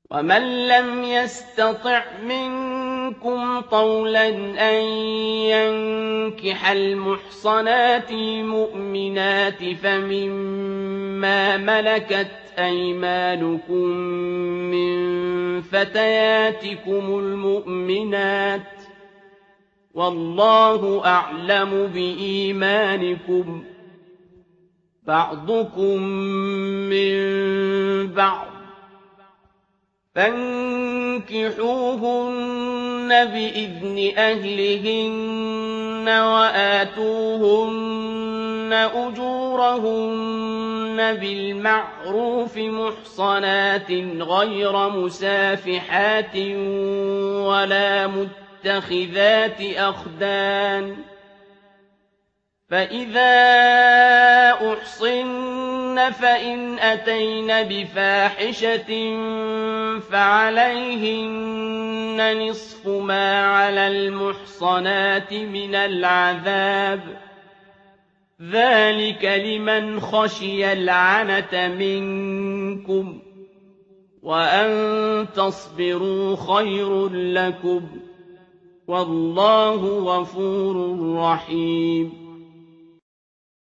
ومن لم يستطع منكم طولا أن ينكح المحصنات المؤمنات فمما ملكت أيمانكم من فتياتكم المؤمنات والله أعلم بإيمانكم بعضكم من بعض فانكحوهن بإذن أهلهن وآتوهن أجورهن بالمعروف محصنات غير مسافحات ولا متخذات أخدان فإذا أحصن فإن أتين بفاحشة فعليهن نصف ما على المحصنات من العذاب ذلك لمن خشي العنة منكم وأن تصبروا خير لكم والله غفور رحيم